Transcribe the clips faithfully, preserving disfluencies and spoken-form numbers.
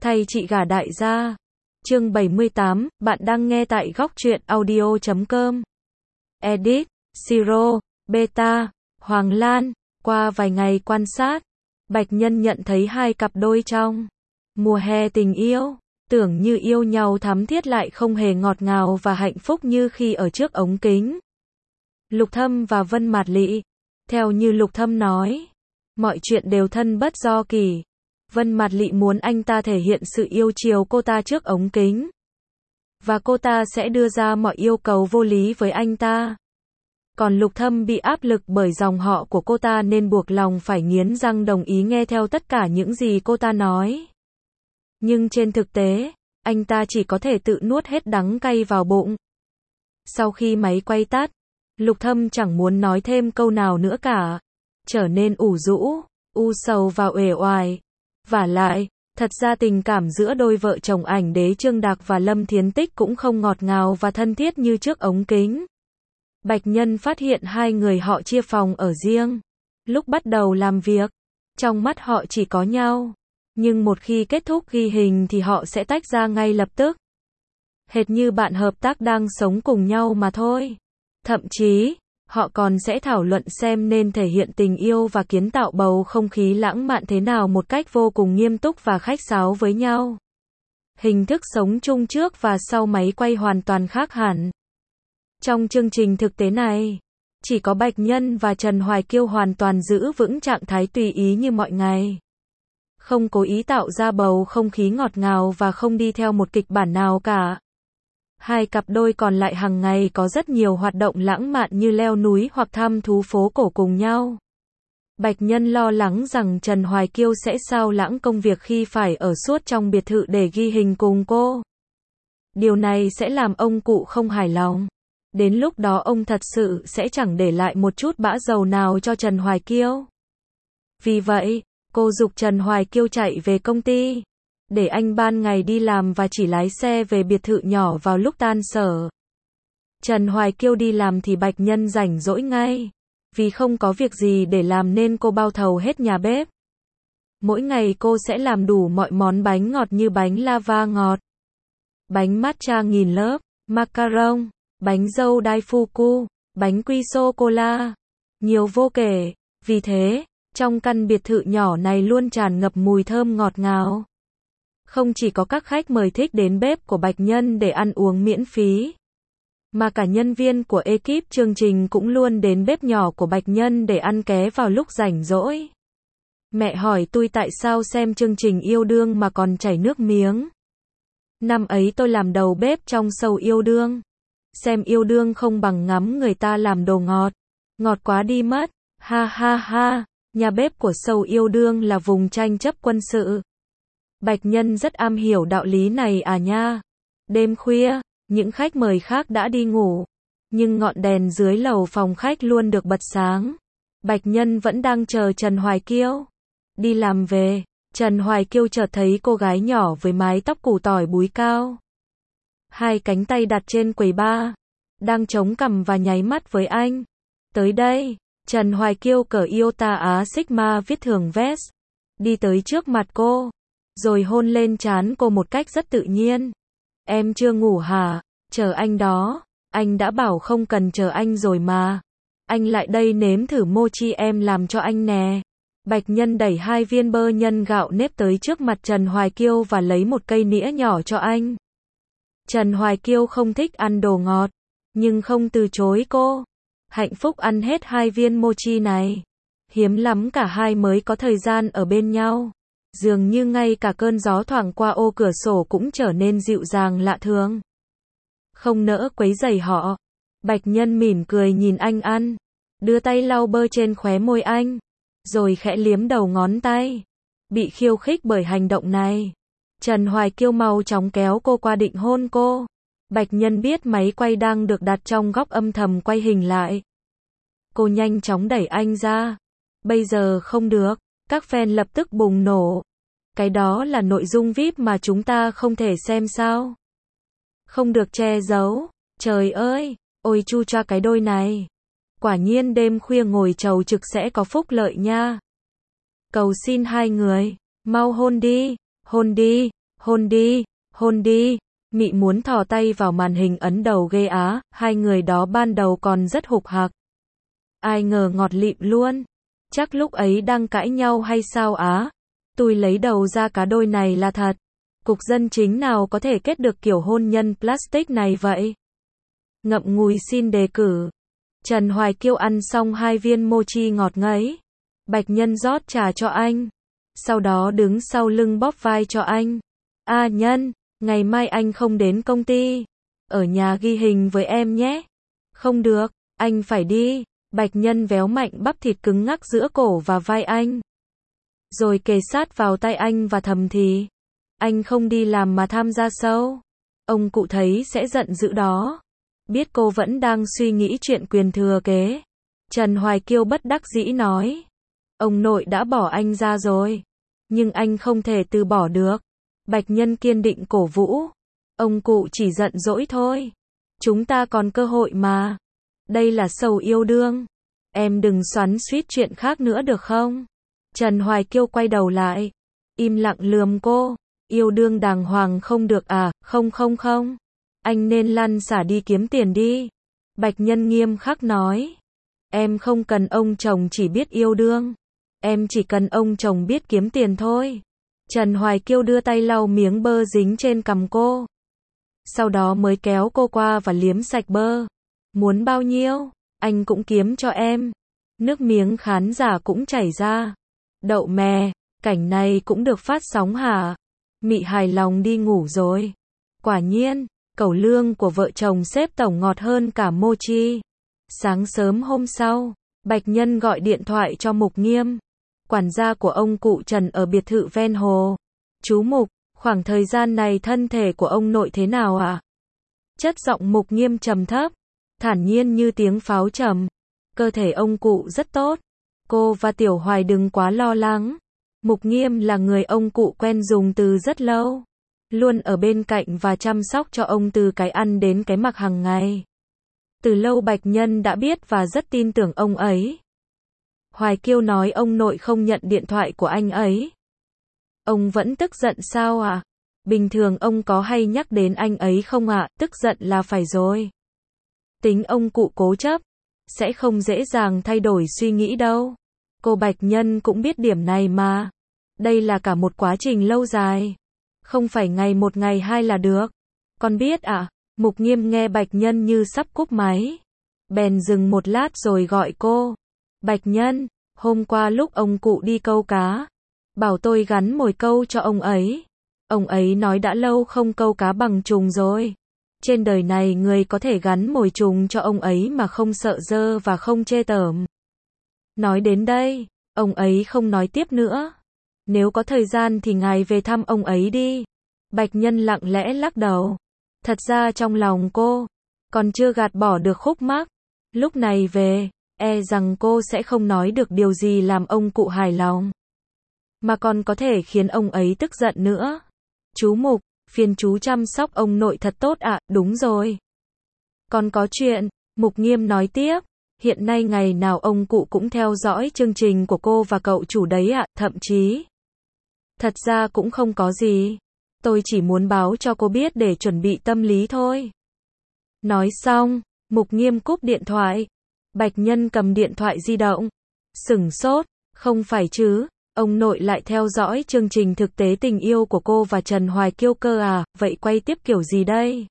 Thay chị gả đại gia. Chương bảy mươi tám, bạn đang nghe tại góc truyện audio chấm com. Edit, Siro, Beta, Hoàng Lan. Qua vài ngày quan sát, Bạch Nhân nhận thấy hai cặp đôi trong mùa hè tình yêu, tưởng như yêu nhau thắm thiết lại không hề ngọt ngào và hạnh phúc như khi ở trước ống kính. Lục Thâm và Vân Mạt Lị. Theo như Lục Thâm nói, mọi chuyện đều thân bất do kỳ. Vân Mạt Lị muốn anh ta thể hiện sự yêu chiều cô ta trước ống kính, và cô ta sẽ đưa ra mọi yêu cầu vô lý với anh ta. Còn Lục Thâm bị áp lực bởi dòng họ của cô ta nên buộc lòng phải nghiến răng đồng ý nghe theo tất cả những gì cô ta nói. Nhưng trên thực tế, anh ta chỉ có thể tự nuốt hết đắng cay vào bụng. Sau khi máy quay tắt, Lục Thâm chẳng muốn nói thêm câu nào nữa cả, trở nên ủ rũ, u sầu và uể oải. Vả lại, thật ra tình cảm giữa đôi vợ chồng ảnh đế Trương Đạc và Lâm Thiến Tích cũng không ngọt ngào và thân thiết như trước ống kính. Bạch Nhân phát hiện hai người họ chia phòng ở riêng. Lúc bắt đầu làm việc, trong mắt họ chỉ có nhau. Nhưng một khi kết thúc ghi hình thì họ sẽ tách ra ngay lập tức. Hệt như bạn hợp tác đang sống cùng nhau mà thôi. Thậm chí, họ còn sẽ thảo luận xem nên thể hiện tình yêu và kiến tạo bầu không khí lãng mạn thế nào một cách vô cùng nghiêm túc và khách sáo với nhau. Hình thức sống chung trước và sau máy quay hoàn toàn khác hẳn. Trong chương trình thực tế này, chỉ có Bạch Nhân và Trần Hoài Kiêu hoàn toàn giữ vững trạng thái tùy ý như mọi ngày. Không cố ý tạo ra bầu không khí ngọt ngào và không đi theo một kịch bản nào cả. Hai cặp đôi còn lại hàng ngày có rất nhiều hoạt động lãng mạn như leo núi hoặc thăm thú phố cổ cùng nhau. Bạch Nhân lo lắng rằng Trần Hoài Kiêu sẽ sao lãng công việc khi phải ở suốt trong biệt thự để ghi hình cùng cô. Điều này sẽ làm ông cụ không hài lòng. Đến lúc đó ông thật sự sẽ chẳng để lại một chút bã dầu nào cho Trần Hoài Kiêu. Vì vậy, cô giục Trần Hoài Kiêu chạy về công ty, để anh ban ngày đi làm và chỉ lái xe về biệt thự nhỏ vào lúc tan sở. Trần Hoài Kiêu đi làm thì Bạch Nhân rảnh rỗi ngay. Vì không có việc gì để làm nên cô bao thầu hết nhà bếp. Mỗi ngày cô sẽ làm đủ mọi món bánh ngọt như bánh lava ngọt, bánh matcha nghìn lớp, macaron, bánh dâu daifuku, bánh quy sô-cô-la, nhiều vô kể. Vì thế, trong căn biệt thự nhỏ này luôn tràn ngập mùi thơm ngọt ngào. Không chỉ có các khách mời thích đến bếp của Bạch Nhân để ăn uống miễn phí, mà cả nhân viên của ekip chương trình cũng luôn đến bếp nhỏ của Bạch Nhân để ăn ké vào lúc rảnh rỗi. Mẹ hỏi tôi tại sao xem chương trình yêu đương mà còn chảy nước miếng. Năm ấy tôi làm đầu bếp trong show yêu đương. Xem yêu đương không bằng ngắm người ta làm đồ ngọt. Ngọt quá đi mất. Ha ha ha. Nhà bếp của show yêu đương là vùng tranh chấp quân sự. Bạch Nhân rất am hiểu đạo lý này à nha. Đêm khuya, những khách mời khác đã đi ngủ, nhưng ngọn đèn dưới lầu phòng khách luôn được bật sáng. Bạch Nhân vẫn đang chờ Trần Hoài Kiêu đi làm về. Trần Hoài Kiêu chợt thấy cô gái nhỏ với mái tóc củ tỏi búi cao, hai cánh tay đặt trên quầy bar, đang chống cằm và nháy mắt với anh. Tới đây, Trần Hoài Kiêu cởi Iota Á Sigma viết thường vest, đi tới trước mặt cô, rồi hôn lên trán cô một cách rất tự nhiên. Em chưa ngủ hả? Chờ anh đó. Anh đã bảo không cần chờ anh rồi mà. Anh lại đây nếm thử mochi em làm cho anh nè. Bạch Nhân đẩy hai viên bơ nhân gạo nếp tới trước mặt Trần Hoài Kiêu và lấy một cây nĩa nhỏ cho anh. Trần Hoài Kiêu không thích ăn đồ ngọt, nhưng không từ chối cô. Hạnh phúc ăn hết hai viên mochi này. Hiếm lắm cả hai mới có thời gian ở bên nhau. Dường như ngay cả cơn gió thoảng qua ô cửa sổ cũng trở nên dịu dàng lạ thường. Không nỡ quấy rầy họ, Bạch Nhân mỉm cười nhìn anh ăn, đưa tay lau bơ trên khóe môi anh, rồi khẽ liếm đầu ngón tay. Bị khiêu khích bởi hành động này, Trần Hoài Kiêu mau chóng kéo cô qua định hôn cô. Bạch Nhân biết máy quay đang được đặt trong góc âm thầm quay hình lại. Cô nhanh chóng đẩy anh ra. Bây giờ không được. Các fan lập tức bùng nổ. Cái đó là nội dung vi ai pi mà chúng ta không thể xem sao? Không được che giấu. Trời ơi, ôi chu cha cái đôi này. Quả nhiên đêm khuya ngồi chầu trực sẽ có phúc lợi nha. Cầu xin hai người, mau hôn đi, hôn đi, Hôn đi, hôn đi. Mị muốn thò tay vào màn hình ấn đầu ghê á, hai người đó ban đầu còn rất hục hạc. Ai ngờ ngọt lịm luôn. Chắc lúc ấy đang cãi nhau hay sao á. Tôi lấy đầu ra cá đôi này là thật. Cục dân chính nào có thể kết được kiểu hôn nhân plastic này vậy? Ngậm ngùi xin đề cử. Trần Hoài Kiêu ăn xong hai viên mochi ngọt ngấy. Bạch Nhân rót trà cho anh. Sau đó đứng sau lưng bóp vai cho anh. A Nhân, ngày mai anh không đến công ty. Ở nhà ghi hình với em nhé. Không được, anh phải đi. Bạch Nhân véo mạnh bắp thịt cứng ngắc giữa cổ và vai anh. Rồi kề sát vào tay anh và thầm thì. Anh không đi làm mà tham gia show. Ông cụ thấy sẽ giận dữ đó. Biết cô vẫn đang suy nghĩ chuyện quyền thừa kế. Trần Hoài Kiêu bất đắc dĩ nói. Ông nội đã bỏ anh ra rồi. Nhưng anh không thể từ bỏ được. Bạch Nhân kiên định cổ vũ. Ông cụ chỉ giận dỗi thôi. Chúng ta còn cơ hội mà. Đây là show yêu đương. Em đừng xoắn xuýt chuyện khác nữa được không? Trần Hoài Kiêu quay đầu lại. Im lặng lườm cô. Yêu đương đàng hoàng không được à? Không không không. Anh nên lăn xả đi kiếm tiền đi. Bạch Nhân nghiêm khắc nói. Em không cần ông chồng chỉ biết yêu đương. Em chỉ cần ông chồng biết kiếm tiền thôi. Trần Hoài Kiêu đưa tay lau miếng bơ dính trên cằm cô. Sau đó mới kéo cô qua và liếm sạch bơ. Muốn bao nhiêu, anh cũng kiếm cho em. Nước miếng khán giả cũng chảy ra. Đậu mè, cảnh này cũng được phát sóng hả? Mị hài lòng đi ngủ rồi. Quả nhiên, cẩu lương của vợ chồng sếp tổng ngọt hơn cả mochi. Sáng sớm hôm sau, Bạch Nhân gọi điện thoại cho Mục Nghiêm, quản gia của ông cụ Trần ở biệt thự ven hồ. Chú Mục, khoảng thời gian này thân thể của ông nội thế nào ạ? À? Chất giọng Mục Nghiêm trầm thấp, thản nhiên như tiếng pháo trầm. Cơ thể ông cụ rất tốt. Cô và Tiểu Hoài đừng quá lo lắng. Mục Nghiêm là người ông cụ quen dùng từ rất lâu. Luôn ở bên cạnh và chăm sóc cho ông từ cái ăn đến cái mặc hàng ngày. Từ lâu Bạch Nhân đã biết và rất tin tưởng ông ấy. Hoài Kiêu nói ông nội không nhận điện thoại của anh ấy. Ông vẫn tức giận sao ạ? À? Bình thường ông có hay nhắc đến anh ấy không ạ? À? Tức giận là phải rồi. Tính ông cụ cố chấp, sẽ không dễ dàng thay đổi suy nghĩ đâu. Cô Bạch Nhân cũng biết điểm này mà. Đây là cả một quá trình lâu dài. Không phải ngày một ngày hai là được. Con biết ạ? À? Mục Nghiêm nghe Bạch Nhân như sắp cúp máy. Bèn dừng một lát rồi gọi cô. Bạch Nhân, hôm qua lúc ông cụ đi câu cá, bảo tôi gắn mồi câu cho ông ấy. Ông ấy nói đã lâu không câu cá bằng trùng rồi. Trên đời này người có thể gắn mồi trùng cho ông ấy mà không sợ dơ và không chê tởm. Nói đến đây, ông ấy không nói tiếp nữa. Nếu có thời gian thì ngài về thăm ông ấy đi. Bạch Nhân lặng lẽ lắc đầu. Thật ra trong lòng cô, còn chưa gạt bỏ được khúc mắc. Lúc này về, e rằng cô sẽ không nói được điều gì làm ông cụ hài lòng. Mà còn có thể khiến ông ấy tức giận nữa. Chú Mục, phiền chú chăm sóc ông nội thật tốt ạ, à? Đúng rồi. Còn có chuyện, Mục Nghiêm nói tiếp. Hiện nay ngày nào ông cụ cũng theo dõi chương trình của cô và cậu chủ đấy ạ, à? Thậm chí. Thật ra cũng không có gì. Tôi chỉ muốn báo cho cô biết để chuẩn bị tâm lý thôi. Nói xong, Mục Nghiêm cúp điện thoại. Bạch Nhân cầm điện thoại di động. Sửng sốt, không phải chứ, ông nội lại theo dõi chương trình thực tế tình yêu của cô và Trần Hoài Kiêu cơ à, vậy quay tiếp kiểu gì đây?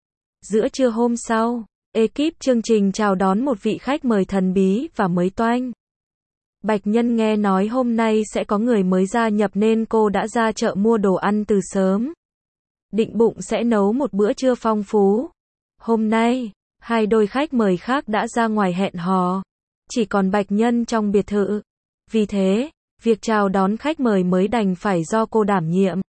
Giữa trưa hôm sau, ekip chương trình chào đón một vị khách mời thần bí và mới toanh. Bạch Nhân nghe nói hôm nay sẽ có người mới gia nhập nên cô đã ra chợ mua đồ ăn từ sớm. Định bụng sẽ nấu một bữa trưa phong phú. Hôm nay, hai đôi khách mời khác đã ra ngoài hẹn hò. Chỉ còn Bạch Nhân trong biệt thự. Vì thế, việc chào đón khách mời mới đành phải do cô đảm nhiệm.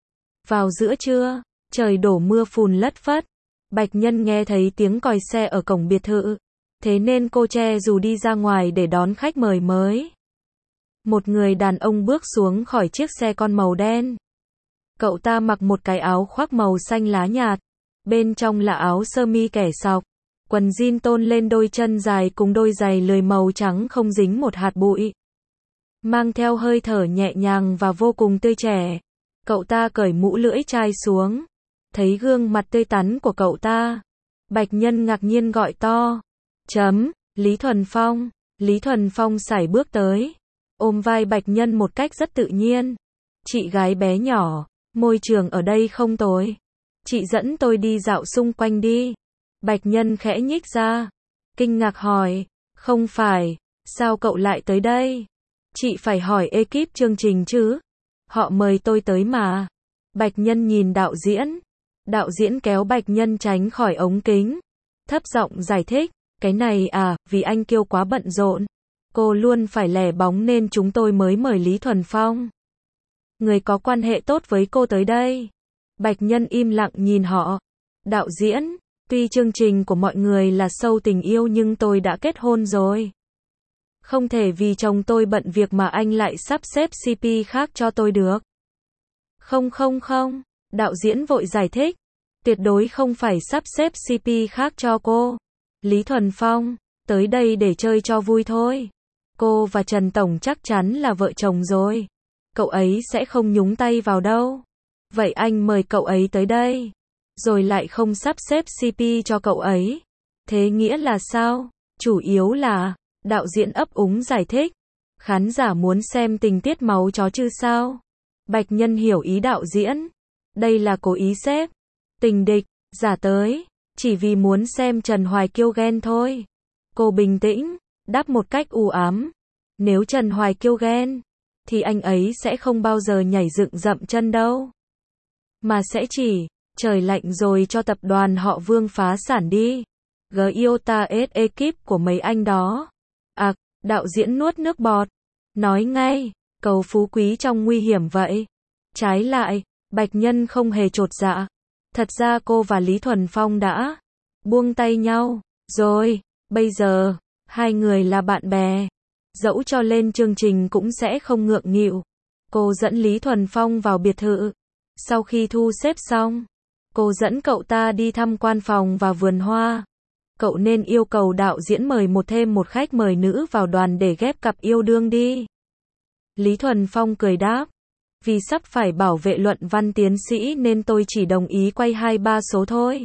Vào giữa trưa, trời đổ mưa phùn lất phất. Bạch Nhân nghe thấy tiếng còi xe ở cổng biệt thự. Thế nên cô che dù đi ra ngoài để đón khách mời mới. Một người đàn ông bước xuống khỏi chiếc xe con màu đen. Cậu ta mặc một cái áo khoác màu xanh lá nhạt. Bên trong là áo sơ mi kẻ sọc. Quần jean tôn lên đôi chân dài cùng đôi giày lười màu trắng không dính một hạt bụi. Mang theo hơi thở nhẹ nhàng và vô cùng tươi trẻ. Cậu ta cởi mũ lưỡi chai xuống. Thấy gương mặt tươi tắn của cậu ta. Bạch Nhân ngạc nhiên gọi to. Chấm, Lý Thuần Phong. Lý Thuần Phong sải bước tới. Ôm vai Bạch Nhân một cách rất tự nhiên. Chị gái bé nhỏ, môi trường ở đây không tồi. Chị dẫn tôi đi dạo xung quanh đi. Bạch Nhân khẽ nhích ra. Kinh ngạc hỏi. Không phải, sao cậu lại tới đây? Chị phải hỏi ekip chương trình chứ. Họ mời tôi tới mà. Bạch Nhân nhìn đạo diễn. Đạo diễn kéo Bạch Nhân tránh khỏi ống kính. Thấp giọng giải thích. Cái này à, vì anh Kiêu quá bận rộn. Cô luôn phải lẻ bóng nên chúng tôi mới mời Lý Thuần Phong. Người có quan hệ tốt với cô tới đây. Bạch Nhân im lặng nhìn họ. Đạo diễn, tuy chương trình của mọi người là show tình yêu nhưng tôi đã kết hôn rồi. Không thể vì chồng tôi bận việc mà anh lại sắp xếp xê pê khác cho tôi được. Không không không, đạo diễn vội giải thích. Tuyệt đối không phải sắp xếp xê pê khác cho cô. Lý Thuần Phong, tới đây để chơi cho vui thôi. Cô và Trần Tổng chắc chắn là vợ chồng rồi. Cậu ấy sẽ không nhúng tay vào đâu. Vậy anh mời cậu ấy tới đây. Rồi lại không sắp xếp xê pê cho cậu ấy. Thế nghĩa là sao? Chủ yếu là, đạo diễn ấp úng giải thích. Khán giả muốn xem tình tiết máu chó chứ sao? Bạch Nhân hiểu ý đạo diễn. Đây là cố ý xếp tình địch, giả tới. Chỉ vì muốn xem Trần Hoài Kiêu ghen thôi. Cô bình tĩnh, đáp một cách u ám. Nếu Trần Hoài Kiêu ghen, thì anh ấy sẽ không bao giờ nhảy dựng dậm chân đâu. Mà sẽ chỉ, trời lạnh rồi cho tập đoàn họ Vương phá sản đi. Giota S ekip của mấy anh đó. À, đạo diễn nuốt nước bọt. Nói ngay, cầu phú quý trong nguy hiểm vậy. Trái lại, Bạch Nhân không hề chột dạ. Thật ra cô và Lý Thuần Phong đã buông tay nhau, rồi, bây giờ, hai người là bạn bè. Dẫu cho lên chương trình cũng sẽ không ngượng nghịu. Cô dẫn Lý Thuần Phong vào biệt thự. Sau khi thu xếp xong, cô dẫn cậu ta đi tham quan phòng và vườn hoa. Cậu nên yêu cầu đạo diễn mời một thêm một khách mời nữ vào đoàn để ghép cặp yêu đương đi. Lý Thuần Phong cười đáp. Vì sắp phải bảo vệ luận văn tiến sĩ nên tôi chỉ đồng ý quay hai ba số thôi.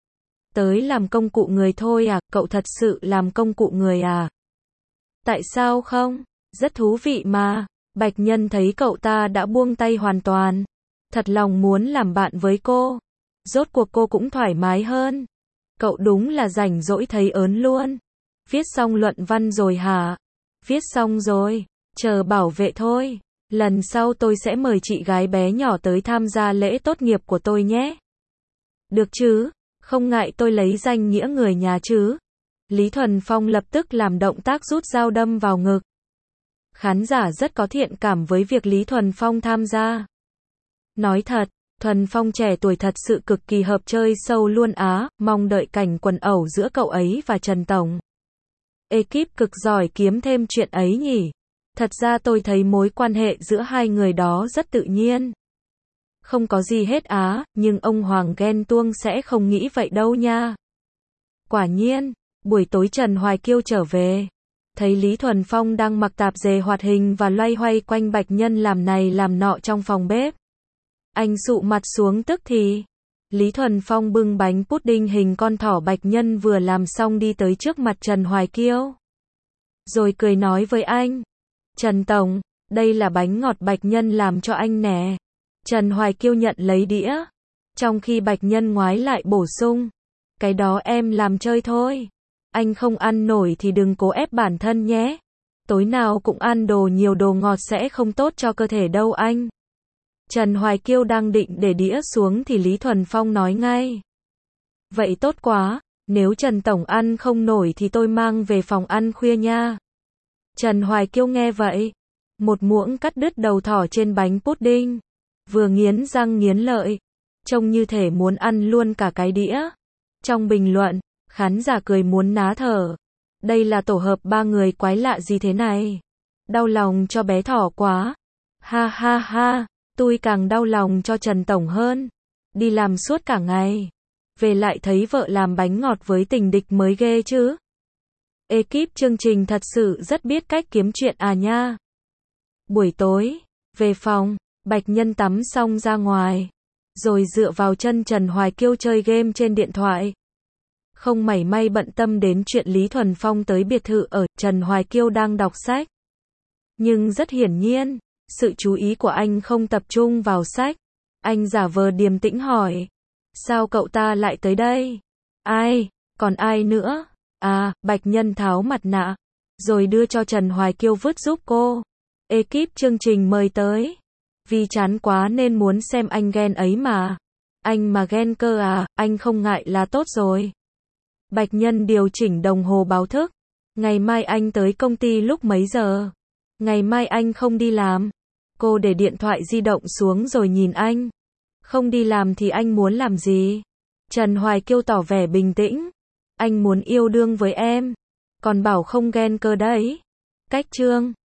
Tới làm công cụ người thôi à, cậu thật sự làm công cụ người à? Tại sao không? Rất thú vị mà. Bạch Nhân thấy cậu ta đã buông tay hoàn toàn. Thật lòng muốn làm bạn với cô. Rốt cuộc cô cũng thoải mái hơn. Cậu đúng là rảnh rỗi thấy ớn luôn. Viết xong luận văn rồi hả? Viết xong rồi. Chờ bảo vệ thôi. Lần sau tôi sẽ mời chị gái bé nhỏ tới tham gia lễ tốt nghiệp của tôi nhé. Được chứ? Không ngại tôi lấy danh nghĩa người nhà chứ? Lý Thuần Phong lập tức làm động tác rút dao đâm vào ngực. Khán giả rất có thiện cảm với việc Lý Thuần Phong tham gia. Nói thật, Thuần Phong trẻ tuổi thật sự cực kỳ hợp chơi show luôn á, mong đợi cảnh quần ẩu giữa cậu ấy và Trần Tổng. Ekip cực giỏi kiếm thêm chuyện ấy nhỉ. Thật ra tôi thấy mối quan hệ giữa hai người đó rất tự nhiên. Không có gì hết á, nhưng ông Hoàng ghen tuông sẽ không nghĩ vậy đâu nha. Quả nhiên, buổi tối Trần Hoài Kiêu trở về. Thấy Lý Thuần Phong đang mặc tạp dề hoạt hình và loay hoay quanh Bạch Nhân làm này làm nọ trong phòng bếp. Anh sụ mặt xuống tức thì. Lý Thuần Phong bưng bánh pudding hình con thỏ Bạch Nhân vừa làm xong đi tới trước mặt Trần Hoài Kiêu. Rồi cười nói với anh. Trần Tổng, đây là bánh ngọt Bạch Nhân làm cho anh nè. Trần Hoài Kiêu nhận lấy đĩa. Trong khi Bạch Nhân ngoái lại bổ sung. Cái đó em làm chơi thôi. Anh không ăn nổi thì đừng cố ép bản thân nhé. Tối nào cũng ăn đồ nhiều đồ ngọt sẽ không tốt cho cơ thể đâu anh. Trần Hoài Kiêu đang định để đĩa xuống thì Lý Thuần Phong nói ngay. Vậy tốt quá, nếu Trần Tổng ăn không nổi thì tôi mang về phòng ăn khuya nha. Trần Hoài Kiêu nghe vậy. Một muỗng cắt đứt đầu thỏ trên bánh pudding. Vừa nghiến răng nghiến lợi. Trông như thể muốn ăn luôn cả cái đĩa. Trong bình luận, khán giả cười muốn ná thở. Đây là tổ hợp ba người quái lạ gì thế này? Đau lòng cho bé thỏ quá. Ha ha ha, tôi càng đau lòng cho Trần Tổng hơn. Đi làm suốt cả ngày. Về lại thấy vợ làm bánh ngọt với tình địch mới ghê chứ. Ekip chương trình thật sự rất biết cách kiếm chuyện à nha. Buổi tối, về phòng, Bạch Nhân tắm xong ra ngoài, rồi dựa vào chân Trần Hoài Kiêu chơi game trên điện thoại. Không mảy may bận tâm đến chuyện Lý Thuần Phong tới biệt thự ở, Trần Hoài Kiêu đang đọc sách. Nhưng rất hiển nhiên, sự chú ý của anh không tập trung vào sách. Anh giả vờ điềm tĩnh hỏi. Sao cậu ta lại tới đây? Ai? Còn ai nữa? À, Bạch Nhân tháo mặt nạ, rồi đưa cho Trần Hoài Kiêu vứt giúp cô. Ekip chương trình mời tới. Vì chán quá nên muốn xem anh ghen ấy mà. Anh mà ghen cơ à, anh không ngại là tốt rồi. Bạch Nhân điều chỉnh đồng hồ báo thức. Ngày mai anh tới công ty lúc mấy giờ? Ngày mai anh không đi làm. Cô để điện thoại di động xuống rồi nhìn anh. Không đi làm thì anh muốn làm gì? Trần Hoài Kiêu tỏ vẻ bình tĩnh. Anh muốn yêu đương với em. Còn bảo không ghen cơ đấy. Cách chương